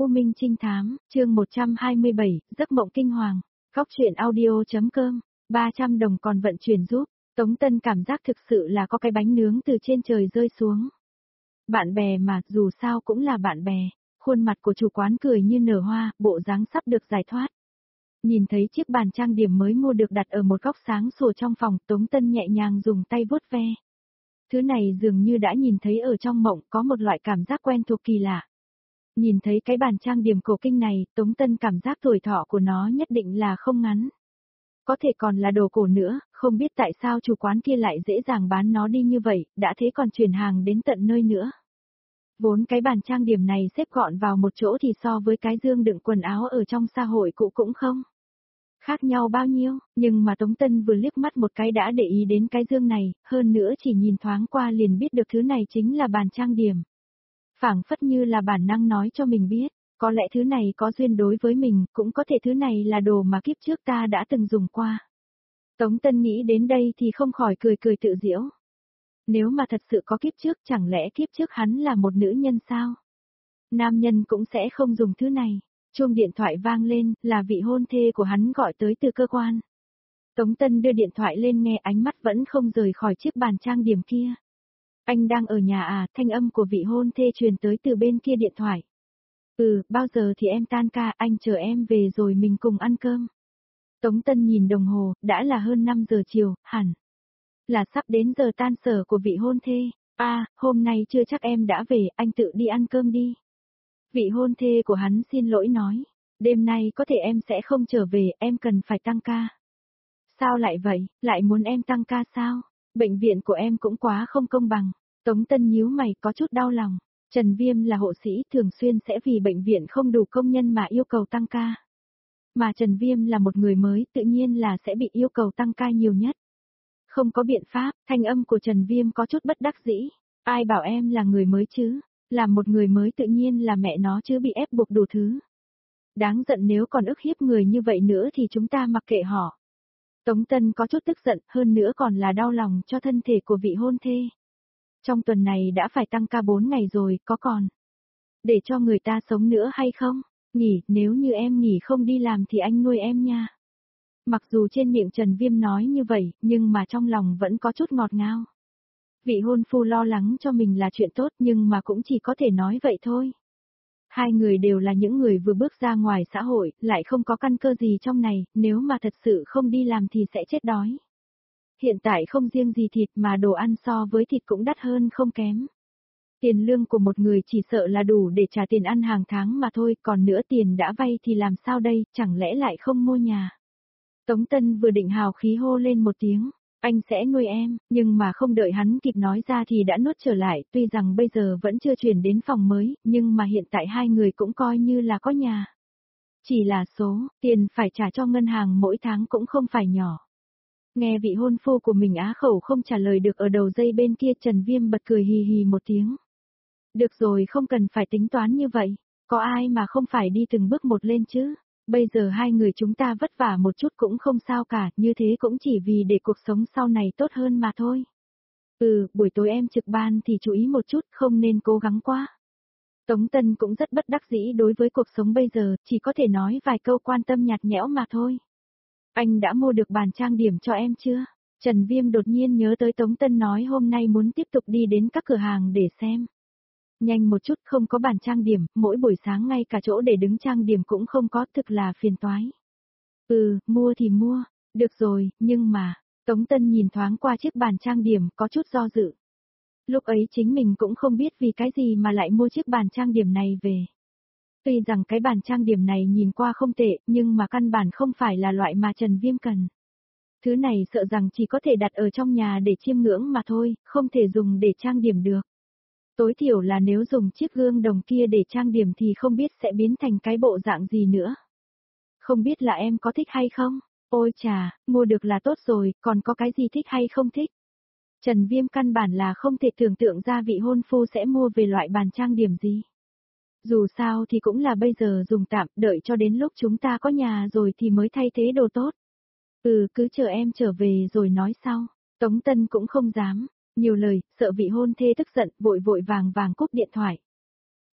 U Minh Trinh Thám, chương 127, Giấc mộng kinh hoàng. Góc truyện audio.com, 300 đồng còn vận chuyển giúp. Tống Tân cảm giác thực sự là có cái bánh nướng từ trên trời rơi xuống. Bạn bè mà, dù sao cũng là bạn bè. Khuôn mặt của chủ quán cười như nở hoa, bộ dáng sắp được giải thoát. Nhìn thấy chiếc bàn trang điểm mới mua được đặt ở một góc sáng sủa trong phòng, Tống Tân nhẹ nhàng dùng tay vuốt ve. Thứ này dường như đã nhìn thấy ở trong mộng, có một loại cảm giác quen thuộc kỳ lạ. Nhìn thấy cái bàn trang điểm cổ kinh này, Tống Tân cảm giác tuổi thọ của nó nhất định là không ngắn. Có thể còn là đồ cổ nữa, không biết tại sao chủ quán kia lại dễ dàng bán nó đi như vậy, đã thế còn chuyển hàng đến tận nơi nữa. Vốn cái bàn trang điểm này xếp gọn vào một chỗ thì so với cái dương đựng quần áo ở trong xã hội cũ cũng không khác nhau bao nhiêu, nhưng mà Tống Tân vừa liếc mắt một cái đã để ý đến cái dương này, hơn nữa chỉ nhìn thoáng qua liền biết được thứ này chính là bàn trang điểm. Phảng phất như là bản năng nói cho mình biết, có lẽ thứ này có duyên đối với mình, cũng có thể thứ này là đồ mà kiếp trước ta đã từng dùng qua. Tống Tân nghĩ đến đây thì không khỏi cười cười tự giễu. Nếu mà thật sự có kiếp trước, chẳng lẽ kiếp trước hắn là một nữ nhân sao? Nam nhân cũng sẽ không dùng thứ này. Chuông điện thoại vang lên, là vị hôn thê của hắn gọi tới từ cơ quan. Tống Tân đưa điện thoại lên nghe, ánh mắt vẫn không rời khỏi chiếc bàn trang điểm kia. Anh đang ở nhà à? Thanh âm của vị hôn thê truyền tới từ bên kia điện thoại. Bao giờ thì em tan ca, anh chờ em về rồi mình cùng ăn cơm. Tống Tân nhìn đồng hồ, đã là hơn 5 giờ chiều, hẳn là sắp đến giờ tan sở của vị hôn thê. Hôm nay chưa chắc em đã về, anh tự đi ăn cơm đi. Vị hôn thê của hắn xin lỗi nói, đêm nay có thể em sẽ không trở về, em cần phải tăng ca. Sao lại vậy, lại muốn em tăng ca sao? Bệnh viện của em cũng quá không công bằng. Tống Tân nhíu mày có chút đau lòng. Trần Viêm là hộ sĩ thường xuyên sẽ vì bệnh viện không đủ công nhân mà yêu cầu tăng ca. Mà Trần Viêm là một người mới, tự nhiên là sẽ bị yêu cầu tăng ca nhiều nhất. Không có biện pháp, thanh âm của Trần Viêm có chút bất đắc dĩ. Ai bảo em là người mới chứ? Làm một người mới tự nhiên là mẹ nó chứ bị ép buộc đủ thứ. Đáng giận, nếu còn ức hiếp người như vậy nữa thì chúng ta mặc kệ họ. Tống Tân có chút tức giận, hơn nữa còn là đau lòng cho thân thể của vị hôn thê. Trong tuần này đã phải tăng ca 4 ngày rồi, có còn để cho người ta sống nữa hay không? Nghỉ, nếu như em nghỉ không đi làm thì anh nuôi em nha. Mặc dù trên miệng Trần Viêm nói như vậy, nhưng mà trong lòng vẫn có chút ngọt ngào. Vị hôn phu lo lắng cho mình là chuyện tốt, nhưng mà cũng chỉ có thể nói vậy thôi. Hai người đều là những người vừa bước ra ngoài xã hội, lại không có căn cơ gì trong này, nếu mà thật sự không đi làm thì sẽ chết đói. Hiện tại không riêng gì thịt mà đồ ăn so với thịt cũng đắt hơn không kém. Tiền lương của một người chỉ sợ là đủ để trả tiền ăn hàng tháng mà thôi, còn nữa tiền đã vay thì làm sao đây, chẳng lẽ lại không mua nhà. Tống Tân vừa định hào khí hô lên một tiếng, anh sẽ nuôi em, nhưng mà không đợi hắn kịp nói ra thì đã nuốt trở lại, tuy rằng bây giờ vẫn chưa chuyển đến phòng mới, nhưng mà hiện tại hai người cũng coi như là có nhà. Chỉ là số, tiền phải trả cho ngân hàng mỗi tháng cũng không phải nhỏ. Nghe vị hôn phu của mình á khẩu không trả lời được ở đầu dây bên kia, Trần Viêm bật cười hì hì một tiếng. Được rồi, không cần phải tính toán như vậy, có ai mà không phải đi từng bước một lên chứ. Bây giờ hai người chúng ta vất vả một chút cũng không sao cả, như thế cũng chỉ vì để cuộc sống sau này tốt hơn mà thôi. Buổi tối em trực ban thì chú ý một chút, không nên cố gắng quá. Tống Tân cũng rất bất đắc dĩ đối với cuộc sống bây giờ, chỉ có thể nói vài câu quan tâm nhạt nhẽo mà thôi. Anh đã mua được bàn trang điểm cho em chưa? Trần Viêm đột nhiên nhớ tới Tống Tân nói hôm nay muốn tiếp tục đi đến các cửa hàng để xem. Nhanh một chút, không có bàn trang điểm, mỗi buổi sáng ngay cả chỗ để đứng trang điểm cũng không có, thực là phiền toái. Mua thì mua, được rồi, nhưng mà, Tống Tân nhìn thoáng qua chiếc bàn trang điểm, có chút do dự. Lúc ấy chính mình cũng không biết vì cái gì mà lại mua chiếc bàn trang điểm này về. Tuy rằng cái bàn trang điểm này nhìn qua không tệ, nhưng mà căn bản không phải là loại mà Trần Viêm cần. Thứ này sợ rằng chỉ có thể đặt ở trong nhà để chiêm ngưỡng mà thôi, không thể dùng để trang điểm được. Tối thiểu là nếu dùng chiếc gương đồng kia để trang điểm thì không biết sẽ biến thành cái bộ dạng gì nữa. Không biết là em có thích hay không? Ôi chà, mua được là tốt rồi, còn có cái gì thích hay không thích? Trần Viêm căn bản là không thể tưởng tượng ra vị hôn phu sẽ mua về loại bàn trang điểm gì. Dù sao thì cũng là bây giờ dùng tạm, đợi cho đến lúc chúng ta có nhà rồi thì mới thay thế đồ tốt. Cứ chờ em trở về rồi nói sau. Tống Tân cũng không dám nhiều lời, sợ vị hôn thê tức giận, vội vàng cúp điện thoại.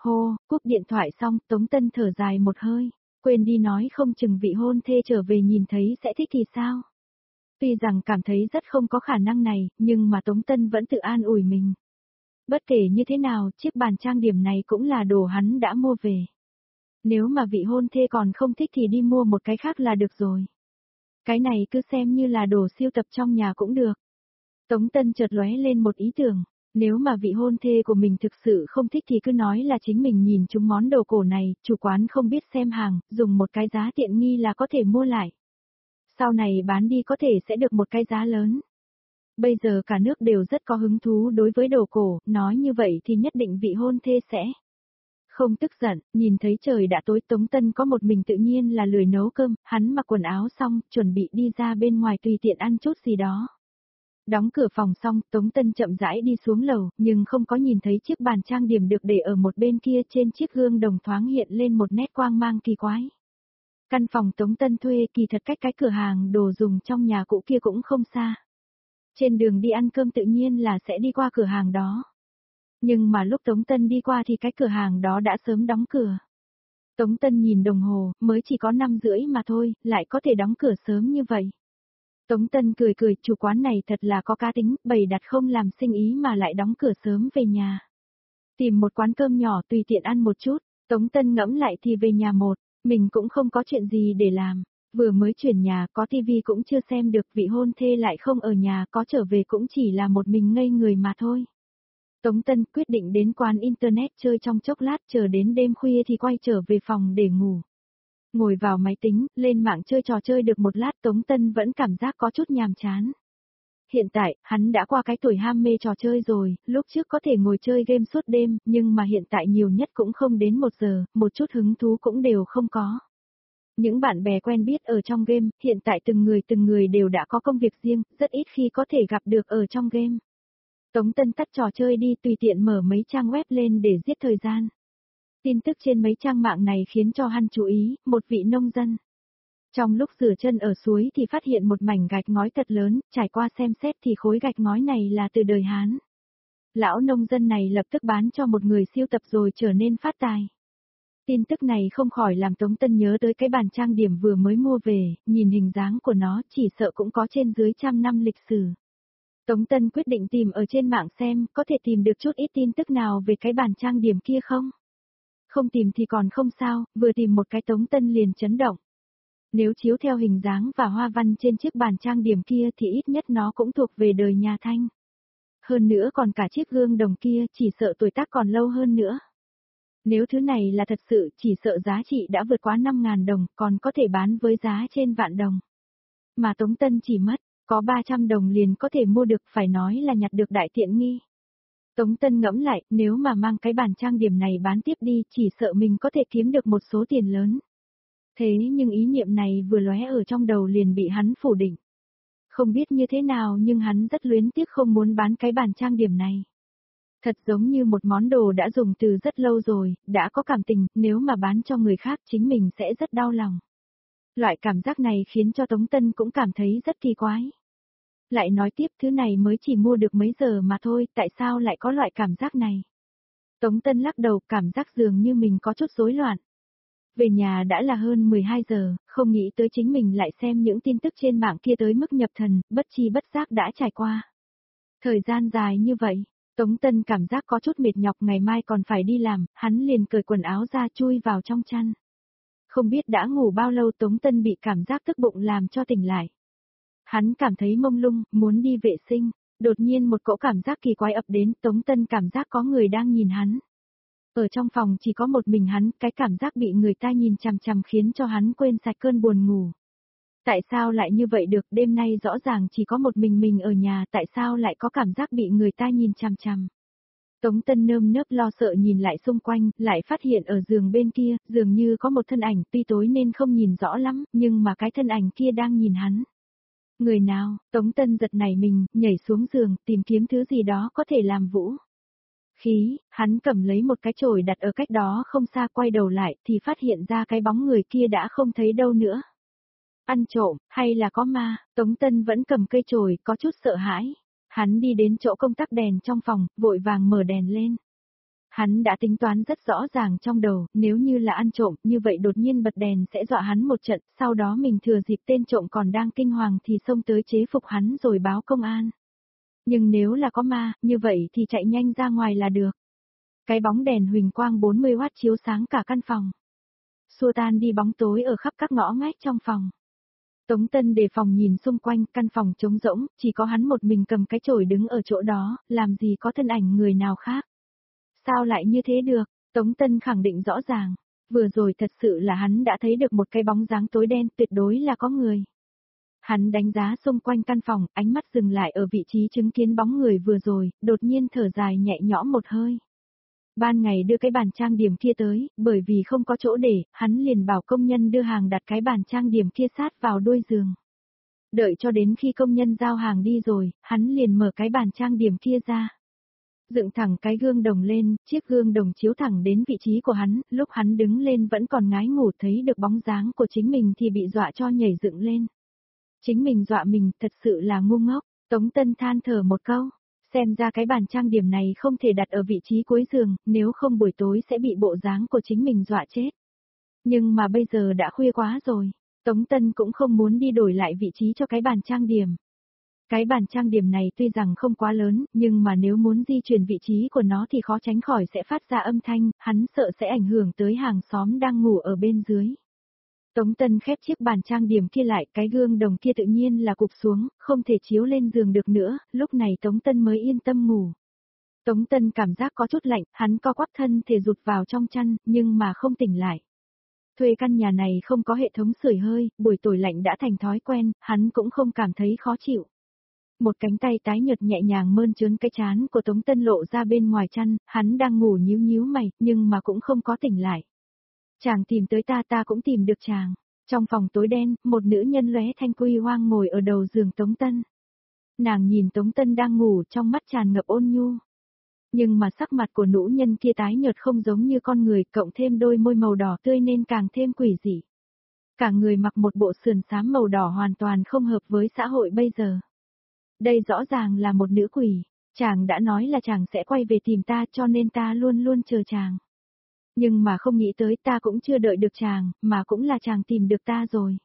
Hô, cúp điện thoại xong, Tống Tân thở dài một hơi, quên đi nói không chừng vị hôn thê trở về nhìn thấy sẽ thích thì sao. Tuy rằng cảm thấy rất không có khả năng này, nhưng mà Tống Tân vẫn tự an ủi mình. Bất kể như thế nào, chiếc bàn trang điểm này cũng là đồ hắn đã mua về. Nếu mà vị hôn thê còn không thích thì đi mua một cái khác là được rồi. Cái này cứ xem như là đồ siêu tập trong nhà cũng được. Tống Tân chợt lóe lên một ý tưởng, nếu mà vị hôn thê của mình thực sự không thích thì cứ nói là chính mình nhìn chúng món đồ cổ này, chủ quán không biết xem hàng, dùng một cái giá tiện nghi là có thể mua lại. Sau này bán đi có thể sẽ được một cái giá lớn. Bây giờ cả nước đều rất có hứng thú đối với đồ cổ, nói như vậy thì nhất định vị hôn thê sẽ không tức giận. Nhìn thấy trời đã tối, Tống Tân có một mình tự nhiên là lười nấu cơm, hắn mặc quần áo xong, chuẩn bị đi ra bên ngoài tùy tiện ăn chút gì đó. Đóng cửa phòng xong, Tống Tân chậm rãi đi xuống lầu, nhưng không có nhìn thấy chiếc bàn trang điểm được để ở một bên kia, trên chiếc gương đồng thoáng hiện lên một nét quang mang kỳ quái. Căn phòng Tống Tân thuê kỳ thật cách cái cửa hàng đồ dùng trong nhà cũ kia cũng không xa. Trên đường đi ăn cơm tự nhiên là sẽ đi qua cửa hàng đó. Nhưng mà lúc Tống Tân đi qua thì cái cửa hàng đó đã sớm đóng cửa. Tống Tân nhìn đồng hồ, mới chỉ có 5:30 mà thôi, lại có thể đóng cửa sớm như vậy. Tống Tân cười cười, chủ quán này thật là có cá tính, bày đặt không làm sinh ý mà lại đóng cửa sớm về nhà. Tìm một quán cơm nhỏ tùy tiện ăn một chút, Tống Tân ngẫm lại thì về nhà một, mình cũng không có chuyện gì để làm. Vừa mới chuyển nhà, có tivi cũng chưa xem được, vị hôn thê lại không ở nhà, có trở về cũng chỉ là một mình ngây người mà thôi. Tống Tân quyết định đến quán internet chơi trong chốc lát, chờ đến đêm khuya thì quay trở về phòng để ngủ. Ngồi vào máy tính, lên mạng chơi trò chơi được một lát, Tống Tân vẫn cảm giác có chút nhàm chán. Hiện tại, hắn đã qua cái tuổi ham mê trò chơi rồi, lúc trước có thể ngồi chơi game suốt đêm, nhưng mà hiện tại nhiều nhất cũng không đến 1 giờ, một chút hứng thú cũng đều không có. Những bạn bè quen biết ở trong game, hiện tại từng người đều đã có công việc riêng, rất ít khi có thể gặp được ở trong game. Tống Tân tắt trò chơi đi, tùy tiện mở mấy trang web lên để giết thời gian. Tin tức trên mấy trang mạng này khiến cho hắn chú ý, một vị nông dân. Trong lúc rửa chân ở suối thì phát hiện một mảnh gạch ngói thật lớn, trải qua xem xét thì khối gạch ngói này là từ đời Hán. Lão nông dân này lập tức bán cho một người siêu tập rồi trở nên phát tài. Tin tức này không khỏi làm Tống Tân nhớ tới cái bàn trang điểm vừa mới mua về, nhìn hình dáng của nó chỉ sợ cũng có trên dưới 100 năm lịch sử. Tống Tân quyết định tìm ở trên mạng xem có thể tìm được chút ít tin tức nào về cái bàn trang điểm kia không. Không tìm thì còn không sao, vừa tìm một cái Tống Tân liền chấn động. Nếu chiếu theo hình dáng và hoa văn trên chiếc bàn trang điểm kia thì ít nhất nó cũng thuộc về đời nhà Thanh. Hơn nữa còn cả chiếc gương đồng kia chỉ sợ tuổi tác còn lâu hơn nữa. Nếu thứ này là thật sự chỉ sợ giá trị đã vượt quá 5.000 đồng, còn có thể bán với giá trên vạn đồng. Mà Tống Tân chỉ mất, có 300 đồng liền có thể mua được, phải nói là nhặt được đại tiện nghi. Tống Tân ngẫm lại, nếu mà mang cái bàn trang điểm này bán tiếp đi, chỉ sợ mình có thể kiếm được một số tiền lớn. Thế nhưng ý niệm này vừa lóe ở trong đầu liền bị hắn phủ định. Không biết như thế nào nhưng hắn rất luyến tiếc không muốn bán cái bàn trang điểm này. Thật giống như một món đồ đã dùng từ rất lâu rồi, đã có cảm tình, nếu mà bán cho người khác chính mình sẽ rất đau lòng. Loại cảm giác này khiến cho Tống Tân cũng cảm thấy rất kỳ quái. Lại nói tiếp, thứ này mới chỉ mua được mấy giờ mà thôi, tại sao lại có loại cảm giác này? Tống Tân lắc đầu, cảm giác dường như mình có chút rối loạn. Về nhà đã là hơn 12 giờ, không nghĩ tới chính mình lại xem những tin tức trên mạng kia tới mức nhập thần, bất chi bất giác đã trải qua. Thời gian dài như vậy, Tống Tân cảm giác có chút mệt nhọc, ngày mai còn phải đi làm, hắn liền cởi quần áo ra chui vào trong chăn. Không biết đã ngủ bao lâu, Tống Tân bị cảm giác tức bụng làm cho tỉnh lại. Hắn cảm thấy mông lung, muốn đi vệ sinh, đột nhiên một cỗ cảm giác kỳ quái ập đến, Tống Tân cảm giác có người đang nhìn hắn. Ở trong phòng chỉ có một mình hắn, cái cảm giác bị người ta nhìn chằm chằm khiến cho hắn quên sạch cơn buồn ngủ. Tại sao lại như vậy được, đêm nay rõ ràng chỉ có một mình ở nhà, tại sao lại có cảm giác bị người ta nhìn chằm chằm. Tống Tân nơm nớp lo sợ nhìn lại xung quanh, lại phát hiện ở giường bên kia, dường như có một thân ảnh, tuy tối nên không nhìn rõ lắm, nhưng mà cái thân ảnh kia đang nhìn hắn. Người nào? Tống Tân giật nảy mình, nhảy xuống giường, tìm kiếm thứ gì đó có thể làm vũ khí, hắn cầm lấy một cái chổi đặt ở cách đó không xa, quay đầu lại thì phát hiện ra cái bóng người kia đã không thấy đâu nữa. Ăn trộm, hay là có ma? Tống Tân vẫn cầm cây chổi, có chút sợ hãi. Hắn đi đến chỗ công tắc đèn trong phòng, vội vàng mở đèn lên. Hắn đã tính toán rất rõ ràng trong đầu, nếu như là ăn trộm, như vậy đột nhiên bật đèn sẽ dọa hắn một trận, sau đó mình thừa dịp tên trộm còn đang kinh hoàng thì xông tới chế phục hắn rồi báo công an. Nhưng nếu là có ma, như vậy thì chạy nhanh ra ngoài là được. Cái bóng đèn huỳnh quang 40W chiếu sáng cả căn phòng. Xua tan đi bóng tối ở khắp các ngõ ngách trong phòng. Tống Tân đề phòng nhìn xung quanh, căn phòng trống rỗng, chỉ có hắn một mình cầm cái chổi đứng ở chỗ đó, làm gì có thân ảnh người nào khác. Sao lại như thế được? Tống Tân khẳng định rõ ràng. Vừa rồi thật sự là hắn đã thấy được một cái bóng dáng tối đen, tuyệt đối là có người. Hắn đánh giá xung quanh căn phòng, ánh mắt dừng lại ở vị trí chứng kiến bóng người vừa rồi, đột nhiên thở dài nhẹ nhõm một hơi. Ban ngày đưa cái bàn trang điểm kia tới, bởi vì không có chỗ để, hắn liền bảo công nhân đưa hàng đặt cái bàn trang điểm kia sát vào đuôi giường. Đợi cho đến khi công nhân giao hàng đi rồi, hắn liền mở cái bàn trang điểm kia ra. Dựng thẳng cái gương đồng lên, chiếc gương đồng chiếu thẳng đến vị trí của hắn, lúc hắn đứng lên vẫn còn ngái ngủ thấy được bóng dáng của chính mình thì bị dọa cho nhảy dựng lên. Chính mình dọa mình, thật sự là ngu ngốc, Tống Tân than thở một câu, xem ra cái bàn trang điểm này không thể đặt ở vị trí cuối giường, nếu không buổi tối sẽ bị bộ dáng của chính mình dọa chết. Nhưng mà bây giờ đã khuya quá rồi, Tống Tân cũng không muốn đi đổi lại vị trí cho cái bàn trang điểm. Cái bàn trang điểm này tuy rằng không quá lớn, nhưng mà nếu muốn di chuyển vị trí của nó thì khó tránh khỏi sẽ phát ra âm thanh, hắn sợ sẽ ảnh hưởng tới hàng xóm đang ngủ ở bên dưới. Tống Tân khép chiếc bàn trang điểm kia lại, cái gương đồng kia tự nhiên là cụp xuống, không thể chiếu lên giường được nữa, lúc này Tống Tân mới yên tâm ngủ. Tống Tân cảm giác có chút lạnh, hắn co quắp thân thể rụt vào trong chăn, nhưng mà không tỉnh lại. Thuê căn nhà này không có hệ thống sưởi hơi, buổi tối lạnh đã thành thói quen, hắn cũng không cảm thấy khó chịu. Một cánh tay tái nhợt nhẹ nhàng mơn trớn cái trán của Tống Tân lộ ra bên ngoài chăn, hắn đang ngủ nhíu nhíu mày, nhưng mà cũng không có tỉnh lại. Chàng tìm tới ta cũng tìm được chàng. Trong phòng tối đen, một nữ nhân lóe thanh quy hoang ngồi ở đầu giường Tống Tân. Nàng nhìn Tống Tân đang ngủ trong mắt tràn ngập ôn nhu. Nhưng mà sắc mặt của nữ nhân kia tái nhợt không giống như con người, cộng thêm đôi môi màu đỏ tươi nên càng thêm quỷ dị. Cả người mặc một bộ sườn xám màu đỏ hoàn toàn không hợp với xã hội bây giờ. Đây rõ ràng là một nữ quỷ, chàng đã nói là chàng sẽ quay về tìm ta cho nên ta luôn luôn chờ chàng. Nhưng mà không nghĩ tới ta cũng chưa đợi được chàng, mà cũng là chàng tìm được ta rồi.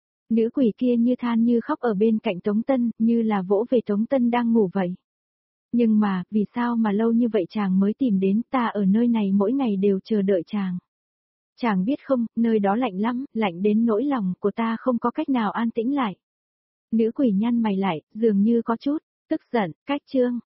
Nữ quỷ kia như than như khóc ở bên cạnh Tống Tân, như là vỗ về Tống Tân đang ngủ vậy. Nhưng mà, vì sao mà lâu như vậy chàng mới tìm đến, ta ở nơi này mỗi ngày đều chờ đợi chàng. Chàng biết không, nơi đó lạnh lắm, lạnh đến nỗi lòng của ta không có cách nào an tĩnh lại. Nữ quỷ nhăn mày lại, dường như có chút tức giận, cách chương.